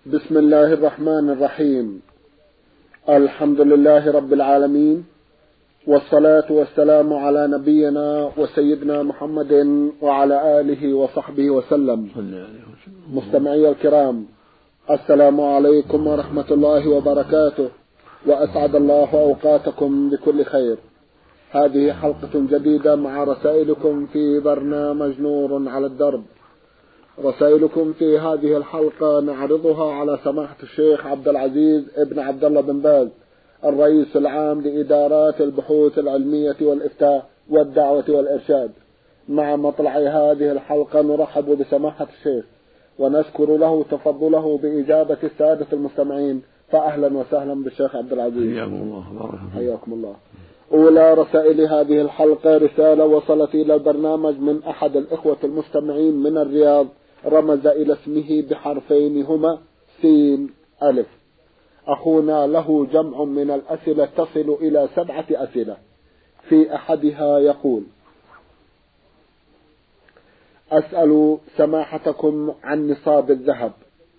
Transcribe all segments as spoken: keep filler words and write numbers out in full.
بسم الله الرحمن الرحيم. الحمد لله رب العالمين، والصلاة والسلام على نبينا وسيدنا محمد وعلى آله وصحبه وسلم. مستمعي الكرام، السلام عليكم ورحمة الله وبركاته، وأسعد الله أوقاتكم بكل خير. هذه حلقة جديدة مع رسائلكم في برنامج نور على الدرب. رسائلكم في هذه الحلقة نعرضها على سماحة الشيخ عبد العزيز ابن عبد الله بن باز، الرئيس العام لإدارات البحوث العلمية والإفتاء والدعوة والإرشاد. مع مطلع هذه الحلقة نرحب بسماحة الشيخ ونشكر له تفضله بإجابة السادة المستمعين، فأهلا وسهلا بالشيخ عبد العزيز. حياكم الله. حياكم الله. أولى رسائل هذه الحلقة رسالة وصلت إلى البرنامج من أحد الإخوة المستمعين من الرياض، رمز إلى اسمه بحرفين هما سين ألف. أخونا له جمع من الأسئلة تصل إلى سبعة أسئلة. في أحدها يقول: أسأل سماحتكم عن نصاب الذهب.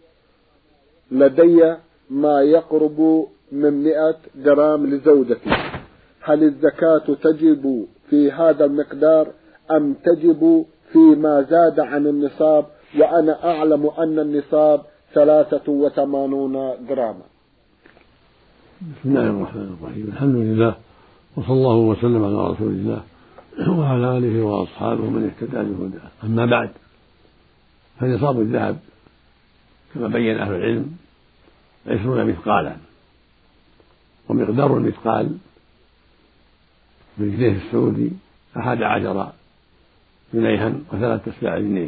لدي ما يقرب من مئة جرام لزوجتي، هل الزكاة تجب في هذا المقدار أم تجب فيما زاد عن النصاب، وأنا أعلم أن النصاب ثلاثة وثمانون جراما؟ بسم الله الرحمن الرحيم. الحمد لله، وصلى الله وسلم على رسول الله وعلى آله وأصحابه من اهتدى بهداه. أما بعد، فنصاب الذهب كما بين أهل العلم عشرون مثقالا، ومقدار المثقال بالجنيه السعودي أحد عشر جنيها وثلاث أسباع جنيه،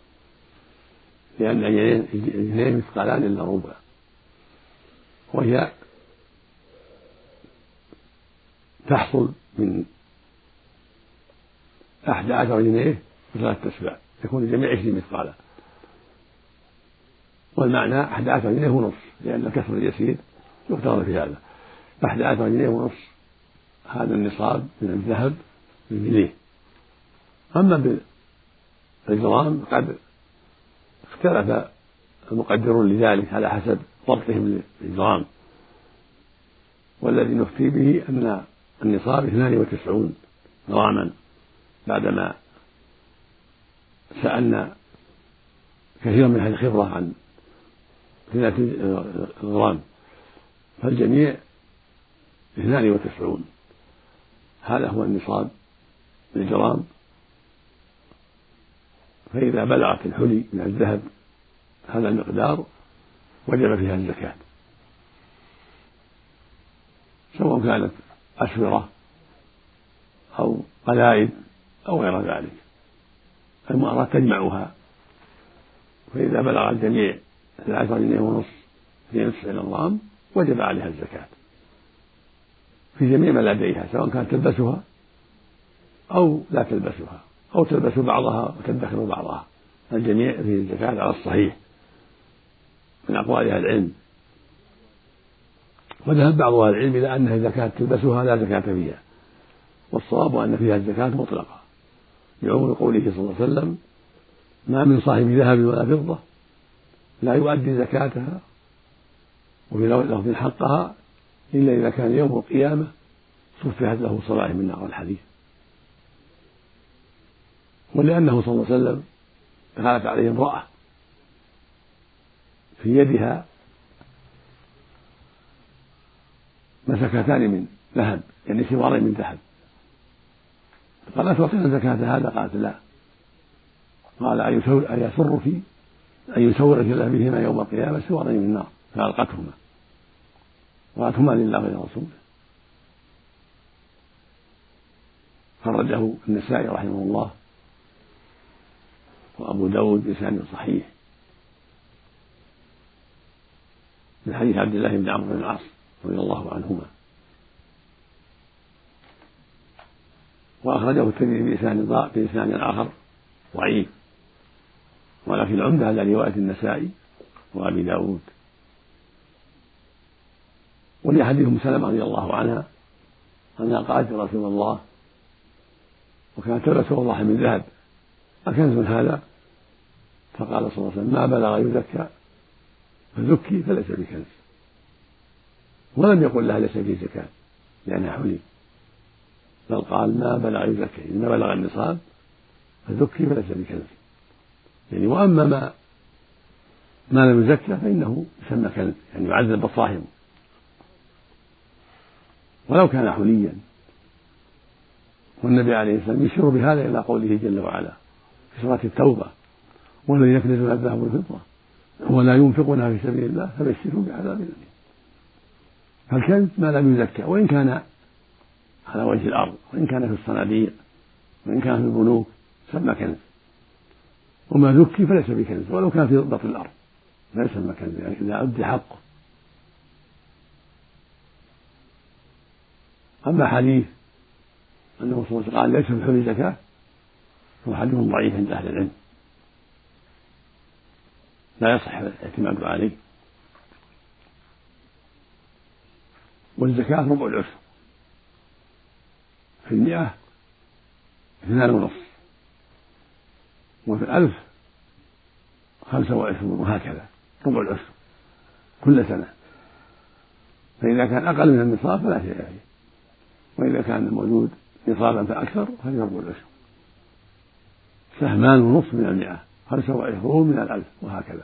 لأن الجنيه مثقالان إلا ربع، وهي تحصل من أحد عشر جنيه وثلاث أسباع، يكون الجميع عشرين مثقالا، والمعنى أحد عشر جنيه ونصف، لأن الكسر اليسير يقتضى في هذا. أحد عشر جنيه ونصف هذا النصاب من الذهب بالجنيه. أما بالجرام قد اختلف المقدرون لذلك على حسب ضبطهم للجرام، والذي نفتي به أن النصاب اثنان وتسعون جراما، بعدما سألنا كثيرا من أهل الخبرة عن ثلاثين جرام، فالجميع اثنان وتسعون. هذا هو النصاب بالجرام. فإذا بلغت الحلي من الذهب هذا المقدار وجب فيها الزكاة، سواء كانت أسورة أو قلائد أو غير ذلك. المرأة تجمعها، فإذا بلغ الجميع العشر جنيه ونصف اثنين وتسعين غرام وجب عليها الزكاة في جميع ما لديها، سواء كانت تلبسها أو لا تلبسها، أو تلبس بعضها وتدخر بعضها. الجميع فيه الزكاة على الصحيح من أقوال أهل العلم. وذهب بعض أهل العلم إلى أنها إذا كانت تلبسها لا زكاة فيها، والصواب أن فيها الزكاة مطلقة، لعموم قوله صلى الله عليه وسلم: ما من صاحب ذهب ولا فضة لا يؤدي زكاتها وفي لفظ حقها إلا إذا كان يوم القيامة صفحت له صلاة من نار الحديث. ولأنه صلى الله عليه وسلم غلت عليه امرأة في يدها مسكتان من ذهب، يعني سوارين من ذهب، قال: أتعطينا زكاة هذا؟ قالت: لا. قال: أيسرك أن يسورك الله بهما يوم القيامة سوارين من النار؟ فألقتهما، قالت: هما لله ولرسوله. خرجه النسائي رحمه الله وأبو داود بإسناد صحيح من حديث عبد الله بن عمرو بن العاص رضي الله عنهما، وأخرجه الترمذي بإسناد آخر ضعيف، ولكن العمدة على رواية النسائي وأبي داود. ولحديث أم سلمة رضي الله عنها أنها قالت: يا رسول الله، وكانت تلبس والله من ذهب، أكنز هذا؟ فقال صلى الله عليه وسلم: ما بلغ يزكى فزكي فليس بكنز، ولم يقل لها ليس فيه زكاة لأنها حلي، بل قال ما بلغ يزكي، إن بلغ النصاب فزكي فليس بكنز يعني. وأما ما ما لم يزكى فإنه يسمى كنز يعني يعذب صاحبه، ولو كان حليا. والنبي عليه الصلاة والسلام يشير بهذا إلى قوله جل وعلا في سورة التوبة والذين يكنزون الذهب والفضة ولا ينفقونها في سبيل الله فبشرهم بعذاب أليم. فالكنز ما لم يزكى وإن كان على وجه الأرض، وإن كان في الصناديق، وإن كان في البنوك سمى كنز. وما ذكي فليس بكنز ولو كان في بطن الأرض لا يسمى كنز يعني إذا أدي حقه. أما حديث أنه صلى الله عليه وسلم قال ليس في الحلي زكاة هو حديث ضعيف عند أهل العلم لا يصح الاعتماد عليه. والزكاة ربع العشر، في المئة اثنان ونصف، وفي الألف خمسة وعشرون، وهكذا ربع العشر كل سنة. فإذا كان أقل من النصاب فلا شيء فيه، وإذا كان موجود نصابا فأكثر فهي ربع العشر، سهمان ونصف من المئة، خمسة وعشرون من الألف، وهكذا.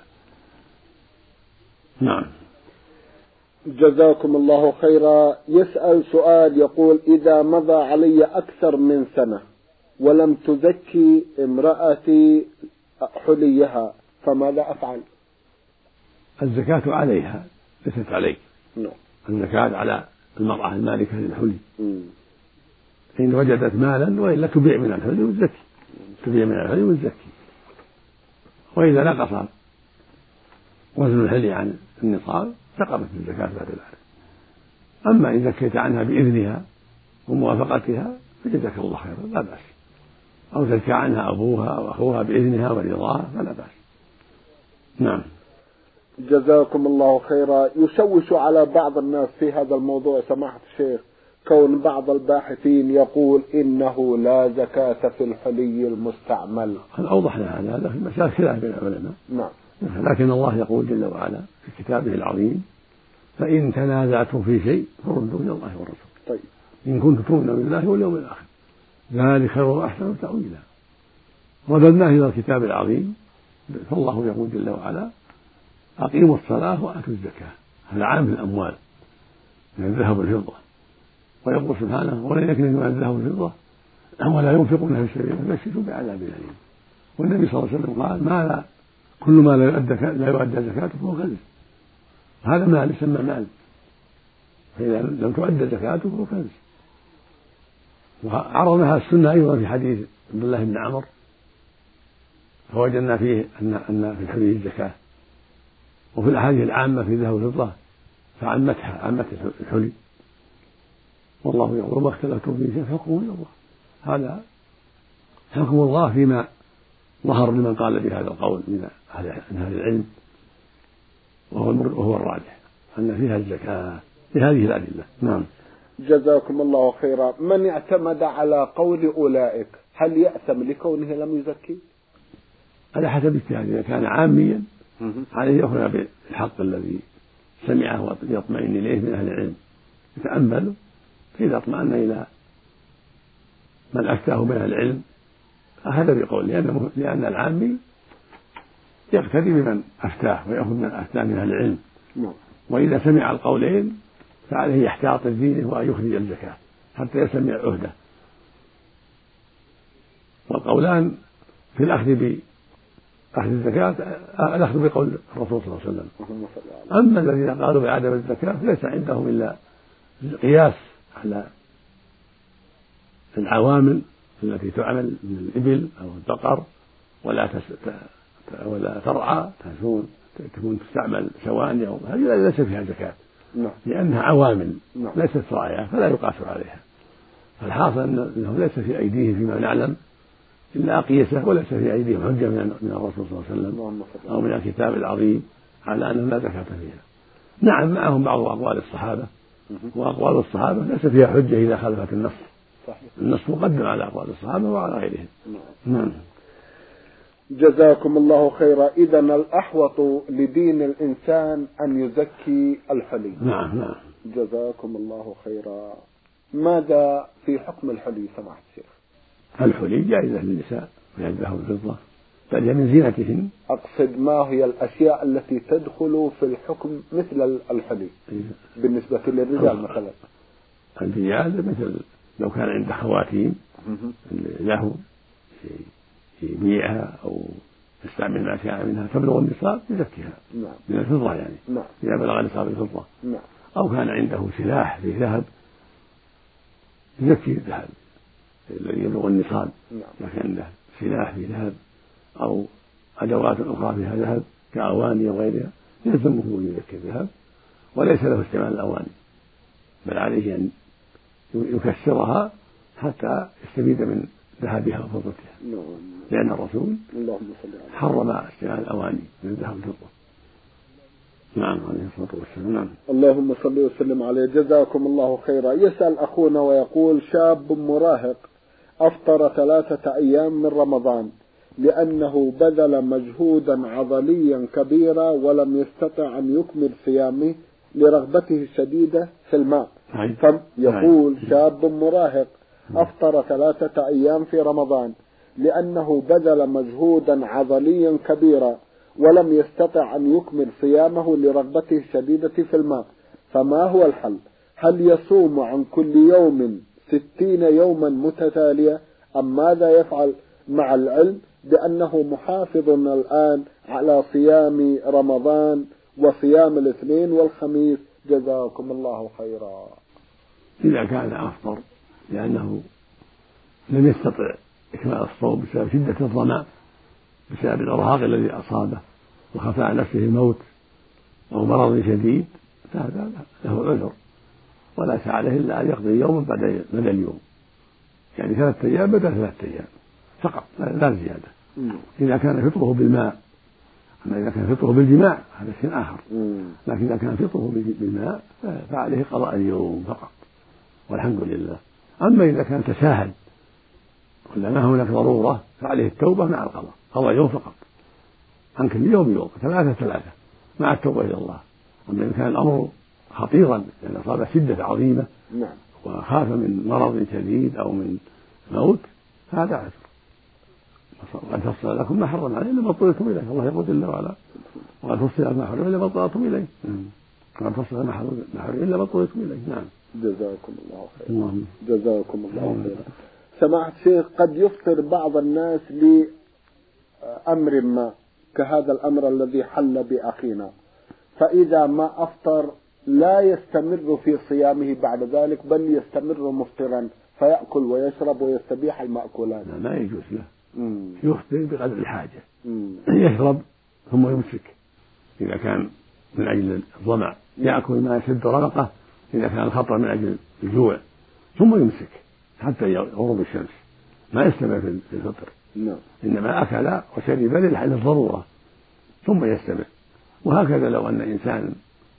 نعم. جزاكم الله خيرا. يسأل سؤال يقول: إذا مضى علي أكثر من سنة ولم تزكي امرأتي حليها فماذا أفعل؟ الزكاة عليها ليست عليك. نعم. الزكاة على المرأة المالكة للحلي، إن وجدت مالا وإلا تبيع من الحلي وتزكي، تبيع من الحلي وتزكي. وإذا نقص وزن الحلي عن النصاب سقطت الزكاة بعد ذلك. أما إن زكيت عنها بإذنها وموافقتها فجزاك الله خيرا لا بأس، أو زكى عنها أبوها أو أخوها بإذنها ورضاها فلا بأس. نعم. جزاكم الله خيرا. يشوش على بعض الناس في هذا الموضوع سماحة الشيخ كون بعض الباحثين يقول إنه لا زكاة في الحلي المستعمل. أوضح لنا هذا في مسائل خلاف بين العلماء. نعم. لكن الله يقول جل وعلا في كتابه العظيم: فإن تنازعتم في شيء فردوه إلى الله والرسول. طيب. إن كنتم تؤمنون بالله واليوم الآخر ذلك خير وأحسن تأويلا. رددناه إلى الكتاب العظيم، فالله يقول جل وعلا: أقيموا الصلاة وآتوا الزكاة. هذا عام في الأموال من الذهب والفضة. ويقول سبحانه: ولن يكنزوا من الذهب والفضة ولا ينفقون في سبيل الله فبشرهم بعذاب أليم. والنبي صلى الله عليه وسلم قال: ما لا كل ما لا يؤدى لا يؤدى زكاته فهو كنز. هذا مال يسمى مال، فإذا لم تؤدى زكاته فهو كنز. وعرضناها السنة أيضا في حديث عبد الله بن عمر، فوجدنا فيه أن أن في الحلي الزكاة، وفي الأحاديث العامة في الذهب والفضة فعمتها عمت الحلي. والله يقول: وما اختلفتم فيه فحكمه إلى الله. هذا حكم الله فيما ظهر لمن قال بهذا القول من أهل العلم، وهو الراجح أن فيها الزكاة بهذه الأدلة. نعم. جزاكم الله خيرا. من اعتمد على قول أولئك هل يأثم لكونه لم يزكي؟ على حسب اجتهاده. إذا كان عاميا عليه يأخذ بالحق الذي سمعه ويطمئن إليه من أهل العلم، يتأمل، فإذا اطمأن إلى من أفتاه من أهل العلم أخذ بقول، لأن لأن العامي يقتدي بمن أفتاه ويأخذ من أفتاه من أهل العلم. وإذا سمع القولين فعليه يحتاط دينه وأن يخرج الزكاة حتى يسمع عهده. والقولان في الأخذ بأخذ الزكاة الأخذ بقول الرسول صلى الله عليه وسلم. أما الذين قالوا بعدم الزكاة فليس عندهم إلا القياس على العوامل التي تعمل من الإبل أو البقر ولا تس... ولا ترعى تكون تكون تستعمل سواني أو هذه ليس فيها زكاة. نعم. لأنها عوامل نعم. ليست راعية فلا يقاس عليها. فالحاصل أنه ليس في أيديهم فيما نعلم إلا أقيسة، وليس في أيديهم حجة من الرسول صلى الله عليه وسلم أو من الكتاب العظيم على أنه لا زكاة فيها. نعم، معهم بعض أقوال الصحابة، وأقوال الصحابة ليس فيها حجة إذا خالفت النص. صحيح. النص مقدم على أقوال الصحابة وعلى غيرهم. نعم. جزاكم الله خيرا. إذا الأحوط لدين الإنسان أن يزكي الحلي. نعم نعم. جزاكم الله خيرا. ماذا في حكم الحلي سماحة الشيخ؟ الحلي جائزة للنساء وجائزة الفضة، بل من زينتهن. أقصد ما هي الأشياء التي تدخل في الحكم مثل الحلي بالنسبة للرجال؟ مثلا الرجال مثل لو كان عنده خواتيم له يبيعها أو يستعمل ما شاء منها تبلغ النصاب يزكيها. نعم. من الفضة يعني. نعم. إذا بلغ نصاب الفضة. نعم. أو كان عنده سلاح في ذهب يزكي الذهب الذي يبلغ النصاب. نعم. إذا كان عنده سلاح في ذهب أو أدوات أخرى فيها ذهب كأواني وغيرها يلزمه أن يزكي الذهب، وليس له استعمال الأواني، بل عليه أن يكسرها حتى يستفيد من ذهبها وفضتها. نعم. لأن الرسول حرم استعمال الأواني من الذهب والفضة. نعم عليه الصلاة والسلام. نعم. اللهم صل وسلم عليه. جزاكم الله خيرا. يسأل أخونا ويقول: شاب مراهق أفطر ثلاثة أيام من رمضان لأنه بذل مجهودا عضليا كبيرا ولم يستطع أن يكمل صيامه لرغبته الشديدة في الماء. يقول: شاب مراهق أفطر ثلاثة أيام في رمضان لأنه بذل مجهودا عضليا كبيرا ولم يستطع أن يكمل صيامه لرغبته الشديدة في الماء، فما هو الحل؟ هل يصوم عن كل يوم ستين يوما متتالية أم ماذا يفعل، مع العلم بأنه محافظ الآن على صيام رمضان وصيام الاثنين والخميس؟ جزاكم الله خيرا. إذا كان أفطر لأنه لم يستطع إكمال الصوم بسبب شدة الظمأ بسبب الإرهاق الذي أصابه وخفى على نفسه الموت أو مرض شديد، فهذا له عذر ولا ليس عليه إلا أن يقضي يوما بعد بدل اليوم، يعني ثلاثة أيام بدل ثلاثة أيام فقط لا زيادة. إذا كان فطره بالماء. أما إذا كان فطره بالجماع هذا شيء آخر، لكن إذا كان فطره بالماء فعليه قضاء اليوم فقط والحمد لله. أما إذا كان تساهل ولا ما هناك ضرورة فعليه التوبة مع القضاء، قضاء يوم فقط عن كل يوم يوم، ثلاثة ثلاثة مع التوبة إلى الله. أما إذا كان الأمر خطيرا لأن يعني أصاب شدة عظيمة وخاف من مرض شديد أو من موت فهذا عذر. وقد فصل لكم ما حرم عليه إلا ما اضطررتم إليه، الله يقول جل وعلا: وقد فصل لكم ما حرم إلا ما اضطررتم إليه. وقد فصل ما حرم إلا ما اضطررتم إليه. نعم. جزاكم الله خيرا. جزاكم الله خيرا. سماحة الشيخ، قد يفطر بعض الناس لأمر ما كهذا الأمر الذي حل بأخينا، فإذا ما أفطر لا يستمر في صيامه بعد ذلك بل يستمر مفطرا فيأكل ويشرب ويستبيح المأكولات. لا, لا يجوز له. مم. يفطر بقدر الحاجة. يشرب ثم يمسك إذا كان من أجل الظمأ، يأكل ما يسد رغقه إذا كان الخطر من أجل الجوع، ثم يمسك حتى يغرب الشمس، ما يستمر في الفطر. نعم. إنما أكل وشرب للضرورة ثم يستمر. وهكذا لو أن إنسان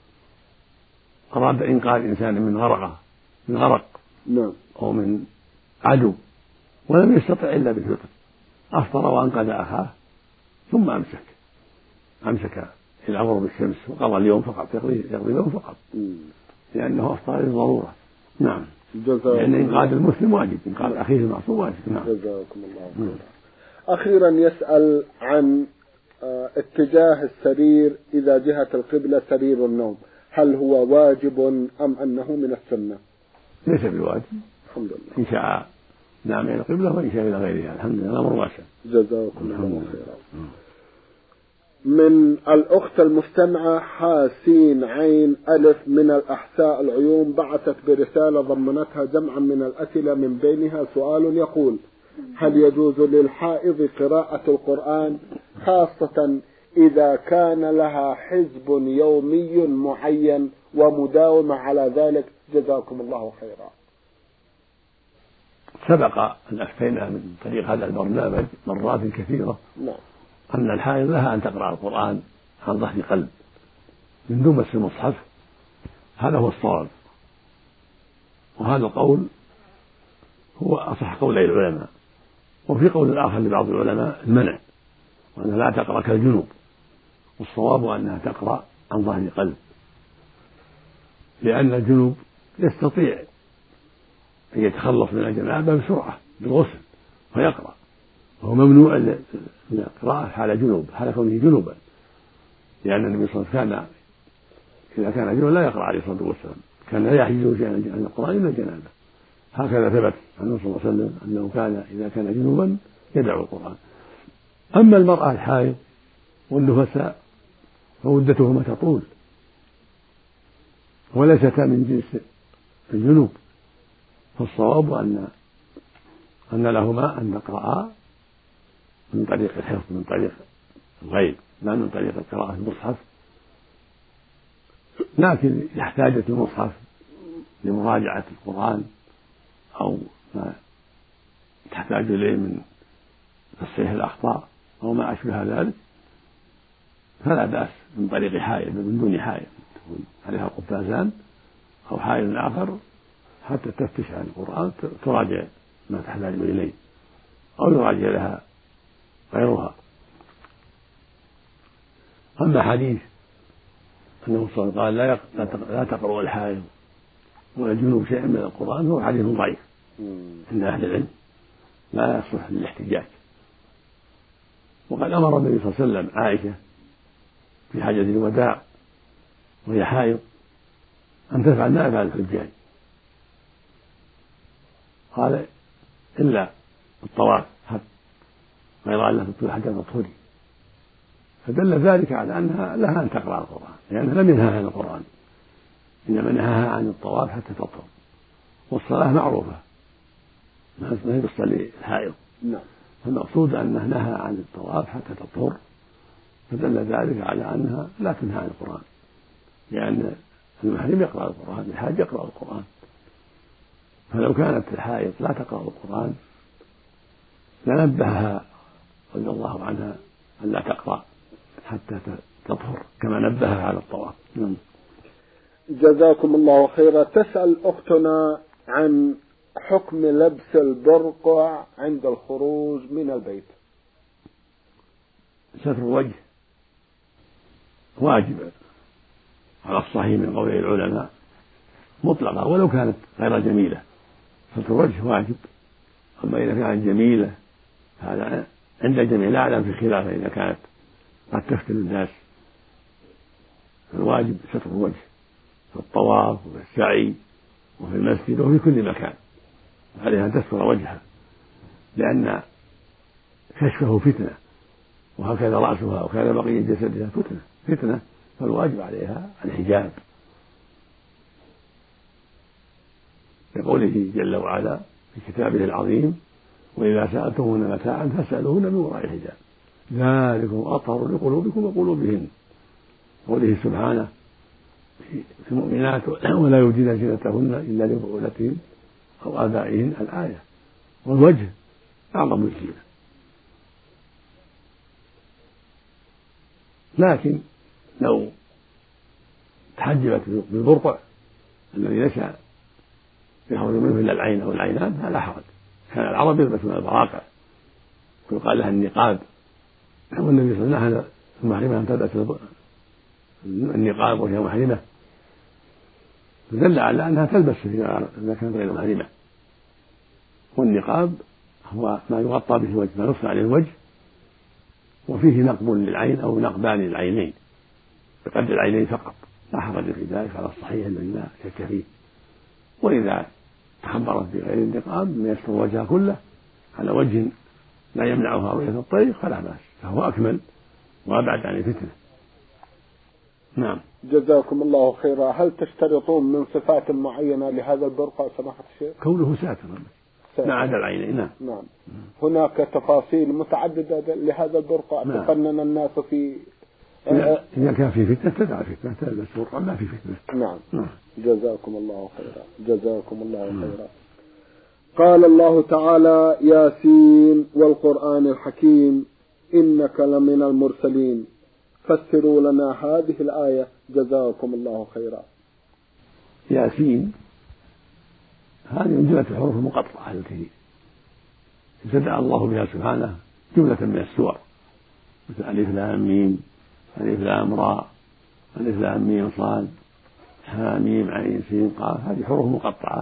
أراد إنقاذ إنسان من غرقه من غرق نعم. أو من عدو ولم يستطع إلا بالفطر، أفطر وأنقذ أخاه ثم أمسك أمسك إلى غروب الشمس وقضى اليوم فقط، يقضي يقضي اليوم فقط لأنه أفطر للضرورة. نعم. لأن إنقاذ المسلم واجب، إنقاذ أخيه المعصوم واجب. نعم. جزاكم الله خيرا. أخيرا يسأل عن اتجاه السرير إذا جهة القبلة سرير النوم، هل هو واجب أم أنه من السنة؟ ليس بواجب الحمد لله. إن شاء نام إلى القبلة وإن شاء إلى غيرها الحمد لله، الأمر واسع. جزاكم الله خيرا. من الأخت المستمعة حاسين عين ألف من الأحساء العيون بعثت برسالة ضمنتها جمعا من الأسئلة من بينها سؤال يقول: هل يجوز للحائض قراءة القرآن خاصة إذا كان لها حزب يومي معين ومداومة على ذلك؟ جزاكم الله خيرا. سبق أن أفتينا من طريق هذا البرنامج مرات كثيرة نعم. أن الحائض لها أن تقرأ القرآن عن ظهر قلب من دون مس المصحف، هذا هو الصواب، وهذا القول هو أصح قولي العلماء. وفي قول آخر لبعض العلماء المنع، وأنها لا تقرأ كالجنوب، والصواب أنها تقرأ عن ظهر قلب، لأن الجنوب يستطيع أن يتخلص من الجنابة بسرعة بالغسل ويقرأ، وهو ممنوع من القراءة حال جنوب، حال كونه جنوبا، لأن النبي صلى الله عليه وسلم كان إذا كان جنوبا لا يقرأ عليه الصلاة والسلام، كان لا يحجزه شيئا عن القرآن إلا الجنابة. هكذا ثبت عنه صلى الله عليه وسلم أنه كان إذا كان جنوبا يدعو القرآن. أما المرأة الحائض والنفساء فمدتهما تطول وليستا من جنس الجنوب، فالصواب أن أن لهما أن تقرأا من طريق الحفظ، من طريق الغيب، لا من طريق قراءة المصحف، لكن يحتاج المصحف لمراجعة القرآن أو ما تحتاج إليه من تصحيح الأخطاء أو ما أشبه ذلك، فلا بأس من طريق حائل من دون حائل تكون عليها قفازان أو حائل آخر حتى تفتش عن القرآن تراجع ما تحتاج إليه أو يراجع لها غيرها. أما حديث أنه صلى الله عليه وسلم قال لا تقرأ الحائض ولا الجنوب شيئا من القرآن هو حديث ضعيف عند أهل العلم لا يصلح للاحتجاج. وقد أمر النبي صلى الله عليه وسلم عائشة في حجة الوداع وهي حائض أن تفعل ما يفعل الحجاج، قال إلا الطواف حتى غير أن تطول حتى تطهري، فدل ذلك على أنها لها أن تقرأ القرآن لأنها لم ينهها عن القرآن، إنما نهاها عن الطواف حتى تطهر، والصلاة معروفة ما هي تصلي الحائض، فالمقصود أنه نهى عن الطواف حتى تطهر، فدل ذلك على أنها لا تنهى عن القرآن، لأن المحرم يقرأ القرآن، الحاج يقرأ القرآن، فلو كانت الحائض لا تقرأ القرآن لنبهها رضي الله عنها أن لا تقرأ حتى تطهر كما نبهها على الطواف. جزاكم الله خيرا. تسأل أختنا عن حكم لبس البرقع عند الخروج من البيت. ستر الوجه واجب على الصحيح من قول العلماء مطلقة ولو كانت غير جميلة، ستر الوجه واجب، أما إذا كانت جميلة هذا عند الجميع لا أعلم في خلافه إذا كانت قد تفتن الناس، الواجب ستر الوجه في الطواف وفي السعي وفي المسجد وفي كل مكان، عليها أن تستر وجهها لأن كشفه فتنة، وهكذا رأسها وكذا بقية جسدها فتنة فتنة فالواجب عليها الحجاب، لقوله جل وعلا في كتابه العظيم وإذا سألتموهن متاعا فاسألوهن من وراء حجاب ذلكم أطهر لقلوبكم وقلوبهن، قوله سبحانه في المؤمنات ولا يبدين زينتهن إلا لبعولتهن أو آبائهن الآية، والوجه أعظم الزينة، لكن لو تحجبت بالبرقع الذي ليس يخرج منه إلا العين أو العينان فلا حرج، كان العرب يلبسون البراقع ويقال لها النقاب، والنبي صلى الله عليه وسلم المحرمة أن تلبس النقاب وهي محرمة، فدل على أنها تلبس إذا كانت غير محرمة، والنقاب هو ما يغطى به الوجه، ما يصنع عليه الوجه وفيه نقب للعين أو نقبان للعينين بقدر العينين فقط، لا حرج في ذلك على الصحيح الذي لا شك فيه. وإذا تخبرت بغير النقاب من يستر وجهها كله على وجه لا يمنعها رؤية الطريق فلا بأس، فهو أكمل وأبعد عن الفتنة. نعم. جزاكم الله خيرا. هل تشترطون من صفات معينة لهذا البرقع سماحة الشيخ؟ كونه ساترا ما عدا العينين. نعم. نعم. هناك تفاصيل متعددة لهذا البرقع نعم. تفنن الناس في إذا كان في فتنة تدع فتنة، تلبس برقع ما في فتنة. نعم. نعم. جزاكم الله خيرا. جزاكم الله خيرا. قال الله تعالى ياسين والقرآن الحكيم إنك لمن المرسلين، فسروا لنا هذه الآية جزاكم الله خيرا. ياسين هذه من جملة الحروف المقطعة التي ابتدأ الله بها سبحانه جملة من السور مثل ألف لام ميم، ألف لام راء، ألف لام ميم صاد، حاميم عين سين قاف، هذه حروف مقطعة.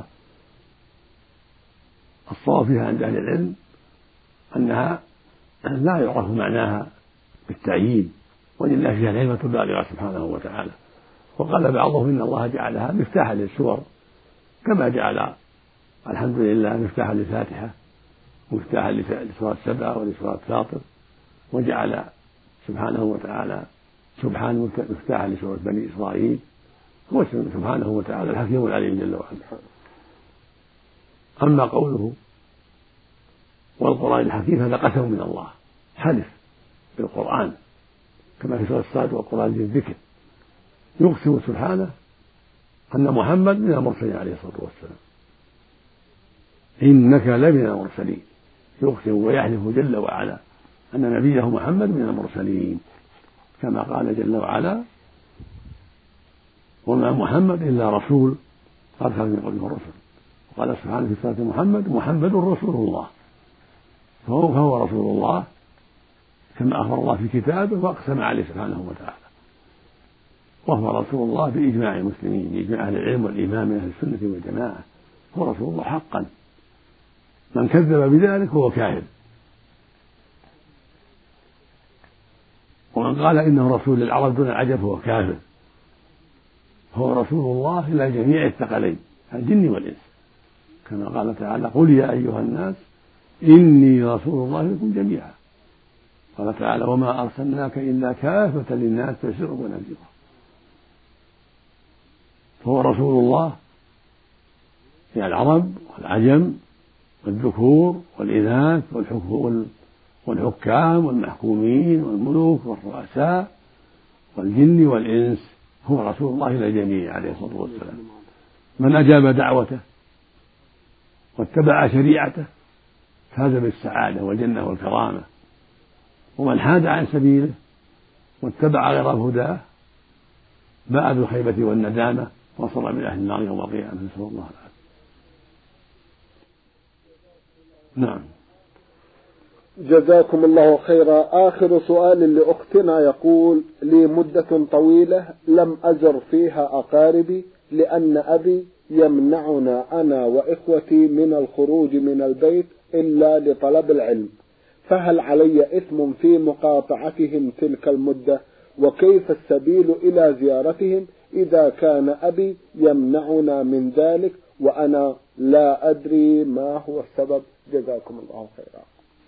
الصواب فيها عند أهل العلم أنها لا يعرف معناها بالتعيين، ولله فيها العلمة البالغة سبحانه وتعالى. وقال بعضهم إن الله جعلها مفتاحا للسور، كما جعل الحمد لله مفتاحا للفاتحة ومفتاحا لسورة سبعة ولسورة فاطر، وجعل سبحانه وتعالى سبحان مفتاحا لسورة بني إسرائيل. هو سبحانه وتعالى الحكيم العليم جل وعلا. أما قوله والقرآن الحكيم هذا قسم من الله، حلف بالقرآن كما في سورة الصاد والقرآن ذي الذكر، يقسم سبحانه أن محمد من المرسلين عليه الصلاة والسلام، إنك لمن المرسلين، يقسم ويحلف جل وعلا أن نبيه محمد من المرسلين، كما قال جل وعلا وما محمد إلا رسول قد خلت من قبله الرسل. وقال سبحانه في سورة محمد محمد رسول الله، فهو, فهو رسول الله كما أخبر الله في كتابه وأقسم عليه سبحانه وتعالى، وهو رسول الله بإجماع المسلمين، بإجماع أهل العلم والإيمان من أهل السنة والجماعة، هو رسول الله حقا. من كذب بذلك هو كافر، ومن قال إنه رسول للعرب دون العجب هو كافر. هو رسول الله إلى جميع الثقلين الجن والإنس، كما قال تعالى قل يا أيها الناس إني رسول الله لكم جميعا. قال تعالى وما أرسلناك إلا كافة للناس بشيرا ونذيرا. فهو رسول الله إلى العرب والعجم والذكور والإناث والحكام والمحكومين والملوك والرؤساء والجن والإنس، هو رسول الله إلى الجميع عليه الصلاة والسلام. من أجاب دعوته واتبع شريعته فاز بالسعادة والجنة والكرامة، ومن حاد عن سبيله واتبع غير هداه باء بالخيبة والندامة وصل من أهل النار يوم القيامة، نسأل الله العافية. نعم. جزاكم الله خيرا. آخر سؤال لأختنا يقول لي مدة طويلة لم أزر فيها أقاربي لأن أبي يمنعنا أنا وإخوتي من الخروج من البيت إلا لطلب العلم، فهل علي إثم في مقاطعتهم تلك المدة؟ وكيف السبيل إلى زيارتهم إذا كان أبي يمنعنا من ذلك وأنا لا أدري ما هو السبب؟ جزاكم الله خيرا.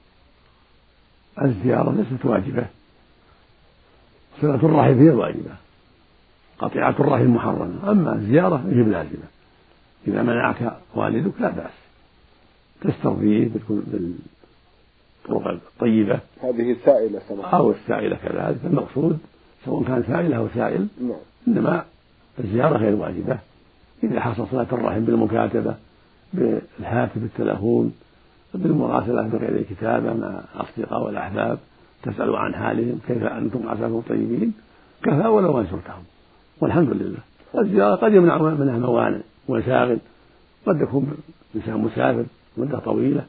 الزيارة ليست واجبة، صلة الرحم هي الواجبة، قطيعة الرحم محرمة، أما الزيارة هي لازمة. إذا منعك والدك لا بأس، تسترضيه بالطرق الطيبة، هذه سائلة سمحت أو السائلة كذلك. المقصود سواء كان سائل أو سائل، إنما الزيارة غير واجبة. إذا حصل صلة الرحم بالمكاتبة بالهاتف بالتلفون بالمراسلة بغير كتابة مع الأصدقاء والأحباب تسأل عن حالهم كيف أنتم عساكم طيبين، كفى ولو أن زرتهم، والحمد لله. الزيارة قد يمنع منها موانع ومشاغل، قد يكون إنسان مسافر مدة طويلة،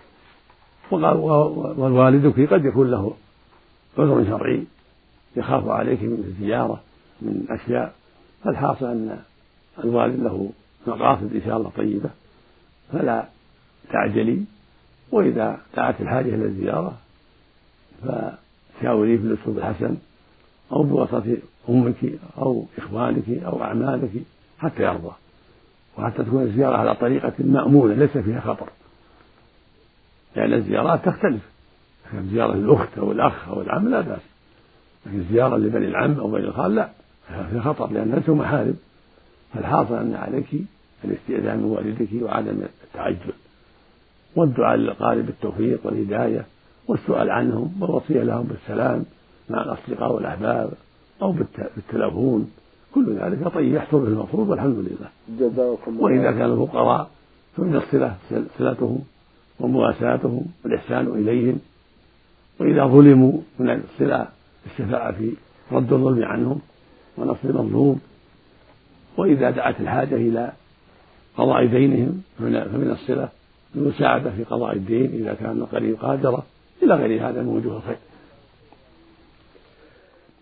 والوالدك قد يكون له عذر شرعي يخاف عليك من الزيارة من أشياء، فالحاصل أن الوالد له مقاصد إن شاء الله طيبة فلا تعجلي، وإذا دعت الحاجة إلى الزيارة فشاوريه بالأسلوب الحسن أو بواسطة أمك أو إخوانك أو أعمالك حتى يرضى، وحتى تكون الزيارة على طريقة مأمونة ليس فيها خطر، لأن يعني الزيارات تختلف، زيارة الأخت أو الأخ أو العم لا بأس، لكن الزيارة لبني العم أو بني الخال لا، فيها خطر لأن ليسوا محارم. فالحاصل أن عليك الاستئذان من والدك وعدم التعجل، والدعاء للأقارب بالتوفيق والهداية، والسؤال عنهم والوصية لهم بالسلام مع الأصدقاء والأحباب أو بالتلفون، كل ذلك طيب يحصل به المفروض والحمد لله. جزاكم. وإذا كانوا فقراء فمن الصلة صلتهم ومواساتهم والإحسان إليهم، وإذا ظلموا من الصلة الشفاعة في رد الظلم عنهم ونصر المظلوم، وإذا دعت الحاجة إلى قضاء دينهم فمن الصلة المساعدة في قضاء الدين إذا كان القريب قادرة، إلى غير هذا من وجوه الخير.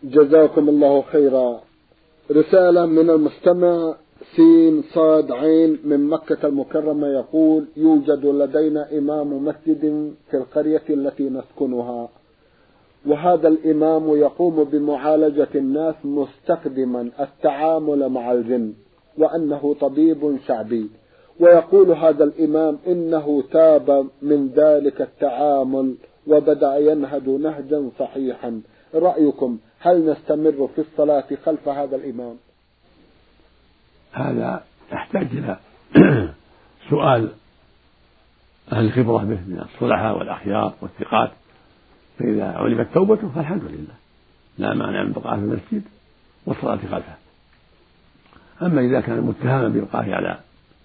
جزاكم الله خيرا. رسالة من المستمع سين صاد عين من مكة المكرمة يقول: يوجد لدينا إمام مسجد في القرية التي نسكنها، وهذا الإمام يقوم بمعالجة الناس مستخدما التعامل مع الجن، وأنه طبيب شعبي، ويقول هذا الإمام إنه تاب من ذلك التعامل وبدأ ينهج نهجا صحيحا. رأيكم هل نستمر في الصلاة خلف هذا الإمام؟ هذا يحتاج إلى سؤال أهل الخبرة به من الصلحاء والأخيار والثقات، فإذا علمت توبته فالحمد لله، لا مانع من بقائه في المسجد والصلاة خلفه. أما إذا كان متهما ببقائه على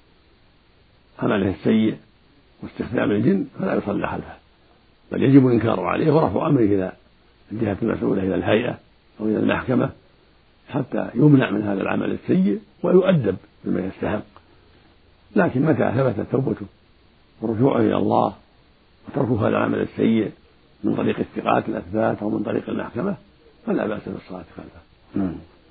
عمله السيء واستخدام الجن فلا يصلى خلفه، بل يجب الإنكار عليه ورفع أمره إلى الجهة المسؤولة، إلى الهيئة أو إلى المحكمة، حتى يمنع من هذا العمل السيء ويؤدب بما يستحق. لكن متى ثبتت توبته ورجوعه إلى الله وتركه هذا العمل السيء من طريق الثقات الأثبات أو من طريق المحكمة فلا بأس بالصلاة خلفه.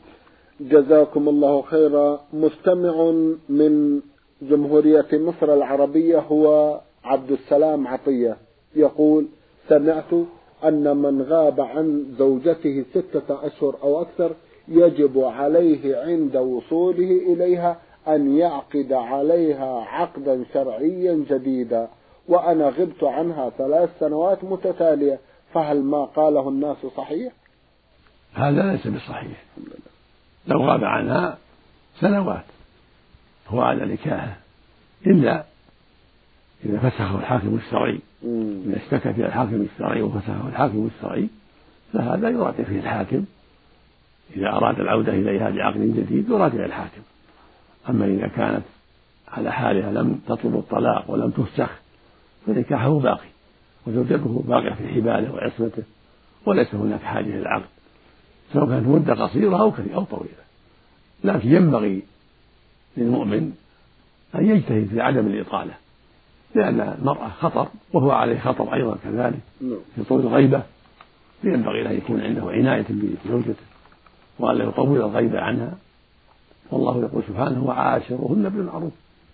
جزاكم الله خيرا. مستمع من جمهورية مصر العربية هو عبد السلام عطية يقول: سمعت أن من غاب عن زوجته ستة أشهر أو أكثر يجب عليه عند وصوله إليها أن يعقد عليها عقدا شرعيا جديدا، وأنا غبت عنها ثلاث سنوات متتالية، فهل ما قاله الناس صحيح؟ هذا ليس بصحيح. لو غاب عنها سنوات هو على نكاحه، إلا إذا فسخه الحاكم الشرعي، إذا اشتكى فيها الحاكم الشرعي وفسخه الحاكم الشرعي فهذا يراجع فيه الحاكم، إذا أراد العودة إليها بعقد جديد يراجع الحاكم. أما إذا كانت على حالها لم تطلب الطلاق ولم تفسخ فنكاحه باقي وزوجته باقية في حباله وعصمته، وليس هناك حاجة إلى العقد، سواء كانت مدة قصيرة أو طويلة. لكن ينبغي للمؤمن أن يجتهد في عدم الإطالة، لأن المرأة خطر وهو عليه خطر أيضا كذلك في طول الغيبة، فينبغي أن يكون عنده عناية بزوجته وألا يطول الغيبة عنها. والله يقول سبحانه: وعاشرهن بالمعروف.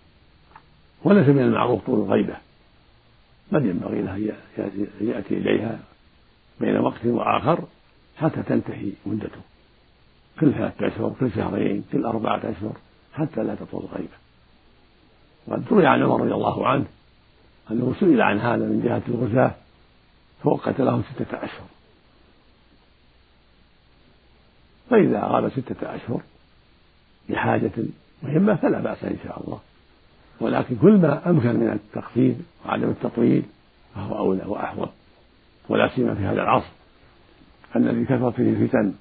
وليس من المعروف طول الغيبة، بل ينبغي له أن يأتي إليها بين وقت وآخر حتى تنتهي مدته، كل ثلاثة أشهر، كل شهرين، كل أربعة أشهر، حتى لا تطول الغيبة. وقد روي عن عمر رضي الله عنه أنه سئل عن هذا من جهة الغزاة فوقت لهم ستة أشهر، فإذا غاب ستة أشهر لحاجة مهمة فلا بأس إن شاء الله، ولكن كل ما أمكن من التخفيف وعدم التطويل فهو أولى وأحوط، ولا سيما في هذا العصر الذي كثرت فيه الفتن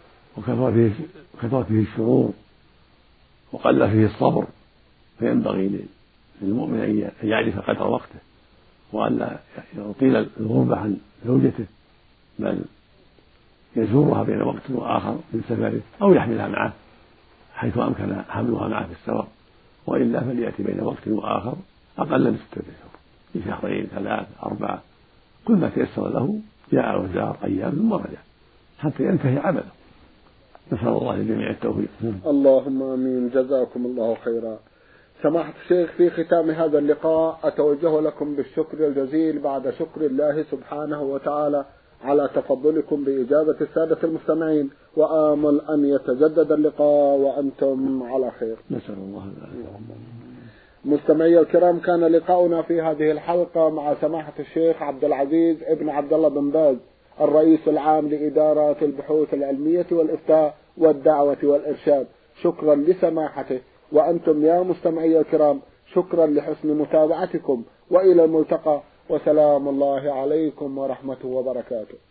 وكثرت فيه الشرور وقل فيه الصبر، فينبغي للمؤمن أن يعرف قدر وقته وألا يطيل الغربة عن زوجته، بل يزورها بين وقت وآخر من سفره أو يحملها معه حيث أمكن حملها معه في السفر، وإلا فليأتي بين وقت وآخر أقل من ستة أشهر، في شهرين ثلاث أربعة، كل ما تيسر له جاء وزار أيام ثم رجع حتى ينتهي عمله. نسأل الله للجميع التوفيق. اللهم آمين. جزاكم الله خيرا. سماحة الشيخ، في ختام هذا اللقاء أتوجه لكم بالشكر الجزيل بعد شكر الله سبحانه وتعالى على تفضلكم بإجابة السادة المستمعين، وآمل أن يتجدد اللقاء وأنتم على خير. نسأل الله العافية. مستمعي الكرام، كان لقاؤنا في هذه الحلقة مع سماحة الشيخ عبد العزيز ابن عبد الله بن باز، الرئيس العام لإدارة البحوث العلمية والإفتاء والدعوة والإرشاد. شكرا لسماحته، وأنتم يا مستمعي الكرام شكرا لحسن متابعتكم، وإلى الملتقى، وسلام الله عليكم ورحمته وبركاته.